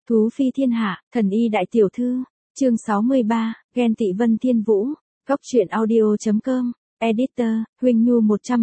Thú phi thiên hạ, thần y đại tiểu thư, chương 63, ghen tị Vân Thiên Vũ, góc truyện audio.com, editor, Huỳnh Nhu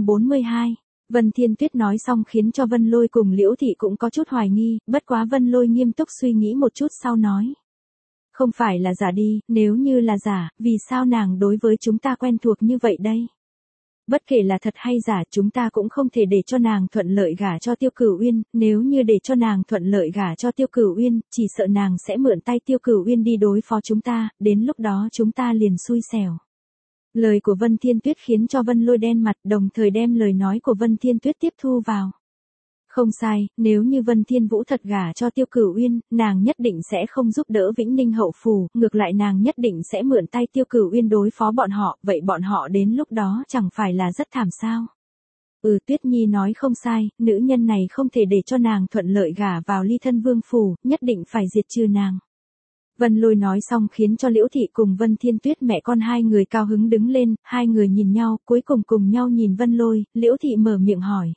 142. Vân Thiên Tuyết nói xong khiến cho Vân Lôi cùng Liễu Thị cũng có chút hoài nghi, bất quá Vân Lôi nghiêm túc suy nghĩ một chút sau nói. Không phải là giả đi, nếu như là giả, vì sao nàng đối với chúng ta quen thuộc như vậy đây? Bất kể là thật hay giả, chúng ta cũng không thể để cho nàng thuận lợi gả cho Tiêu Cửu Uyên, nếu như để cho nàng thuận lợi gả cho Tiêu Cửu Uyên, chỉ sợ nàng sẽ mượn tay Tiêu Cửu Uyên đi đối phó chúng ta, đến lúc đó chúng ta liền xui xẻo. Lời của Vân Thiên Tuyết khiến cho Vân Lôi đen mặt, đồng thời đem lời nói của Vân Thiên Tuyết tiếp thu vào. Không sai, nếu như Vân Thiên Vũ thật gả cho Tiêu Cửu Uyên, nàng nhất định sẽ không giúp đỡ Vĩnh Ninh hậu phủ, ngược lại nàng nhất định sẽ mượn tay Tiêu Cửu Uyên đối phó bọn họ, vậy bọn họ đến lúc đó chẳng phải là rất thảm sao? Tuyết Nhi nói không sai, nữ nhân này không thể để cho nàng thuận lợi gả vào Ly Thân Vương phủ, nhất định phải diệt trừ nàng. Vân Lôi nói xong khiến cho Liễu Thị cùng Vân Thiên Tuyết mẹ con hai người cao hứng đứng lên, hai người nhìn nhau, cuối cùng nhau nhìn Vân Lôi, Liễu Thị mở miệng hỏi.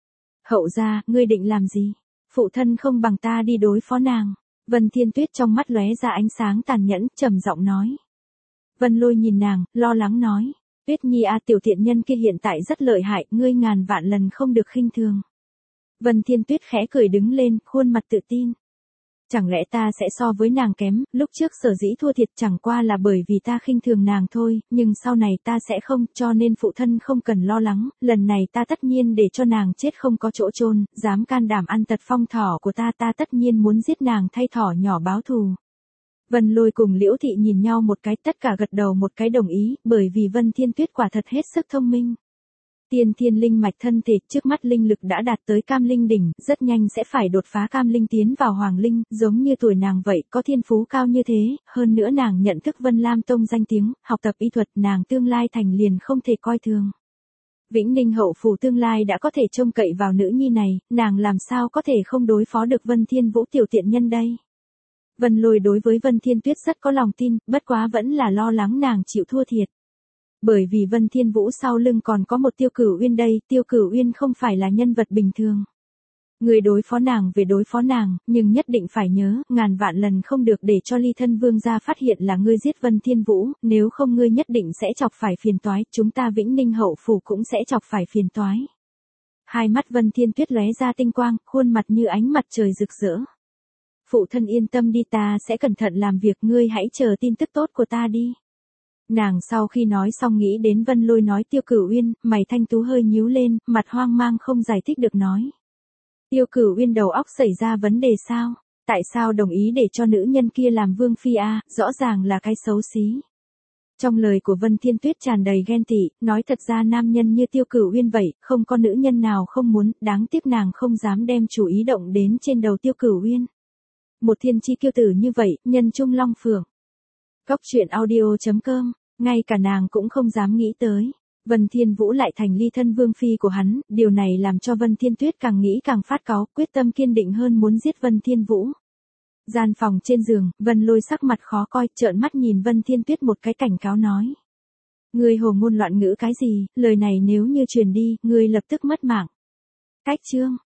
Hậu gia, ngươi định làm gì? Phụ thân không bằng ta đi đối phó nàng. Vân Thiên Tuyết trong mắt lóe ra ánh sáng tàn nhẫn, trầm giọng nói. Vân Lôi nhìn nàng, lo lắng nói. Tuyết Nhi tiểu thiện nhân kia hiện tại rất lợi hại, ngươi ngàn vạn lần không được khinh thường. Vân Thiên Tuyết khẽ cười đứng lên, khuôn mặt tự tin. Chẳng lẽ ta sẽ so với nàng kém, lúc trước sở dĩ thua thiệt chẳng qua là bởi vì ta khinh thường nàng thôi, nhưng sau này ta sẽ không, cho nên phụ thân không cần lo lắng, lần này ta tất nhiên để cho nàng chết không có chỗ chôn, dám can đảm ăn tật phong thỏ của ta tất nhiên muốn giết nàng thay thỏ nhỏ báo thù. Vân Lôi cùng Liễu Thị nhìn nhau một cái, tất cả gật đầu một cái đồng ý, bởi vì Vân Thiên Tuyết quả thật hết sức thông minh. Tiên thiên linh mạch thân thể, trước mắt linh lực đã đạt tới cam linh đỉnh, rất nhanh sẽ phải đột phá cam linh tiến vào hoàng linh, giống như tuổi nàng vậy, có thiên phú cao như thế, hơn nữa nàng nhận thức Vân Lam Tông danh tiếng, học tập y thuật, nàng tương lai thành liền không thể coi thường. Vĩnh Ninh hậu phủ tương lai đã có thể trông cậy vào nữ nhi này, nàng làm sao có thể không đối phó được Vân Thiên Vũ tiểu tiện nhân đây. Vân Lôi đối với Vân Thiên Tuyết rất có lòng tin, bất quá vẫn là lo lắng nàng chịu thua thiệt. Bởi vì Vân Thiên Vũ sau lưng còn có một Tiêu Cửu Uyên đây, Tiêu Cửu Uyên không phải là nhân vật bình thường. Người đối phó nàng về đối phó nàng, nhưng nhất định phải nhớ, ngàn vạn lần không được để cho Ly Thân Vương gia phát hiện là ngươi giết Vân Thiên Vũ, nếu không ngươi nhất định sẽ chọc phải phiền toái, chúng ta Vĩnh Ninh hậu phủ cũng sẽ chọc phải phiền toái. Hai mắt Vân Thiên Tuyết lóe ra tinh quang, khuôn mặt như ánh mặt trời rực rỡ. Phụ thân yên tâm đi, ta sẽ cẩn thận làm việc, ngươi hãy chờ tin tức tốt của ta đi. Nàng sau khi nói xong nghĩ đến Vân Lôi nói Tiêu Cửu Uyên, mày thanh tú hơi nhíu lên, mặt hoang mang không giải thích được nói. Tiêu Cửu Uyên đầu óc xảy ra vấn đề sao? Tại sao đồng ý để cho nữ nhân kia làm vương phi rõ ràng là cái xấu xí. Trong lời của Vân Thiên Tuyết tràn đầy ghen tị, nói thật ra nam nhân như Tiêu Cửu Uyên vậy, không có nữ nhân nào không muốn, đáng tiếc nàng không dám đem chủ ý động đến trên đầu Tiêu Cửu Uyên. Một thiên chi kiêu tử như vậy, nhân trung long phượng. Góc truyện audio.com, ngay cả nàng cũng không dám nghĩ tới. Vân Thiên Vũ lại thành Ly Thân Vương phi của hắn, điều này làm cho Vân Thiên Tuyết càng nghĩ càng phát cáu, quyết tâm kiên định hơn muốn giết Vân Thiên Vũ. Gian phòng trên giường, Vân Lôi sắc mặt khó coi, trợn mắt nhìn Vân Thiên Tuyết một cái cảnh cáo nói. Ngươi hồ ngôn loạn ngữ cái gì, lời này nếu như truyền đi, ngươi lập tức mất mạng. Cách chương.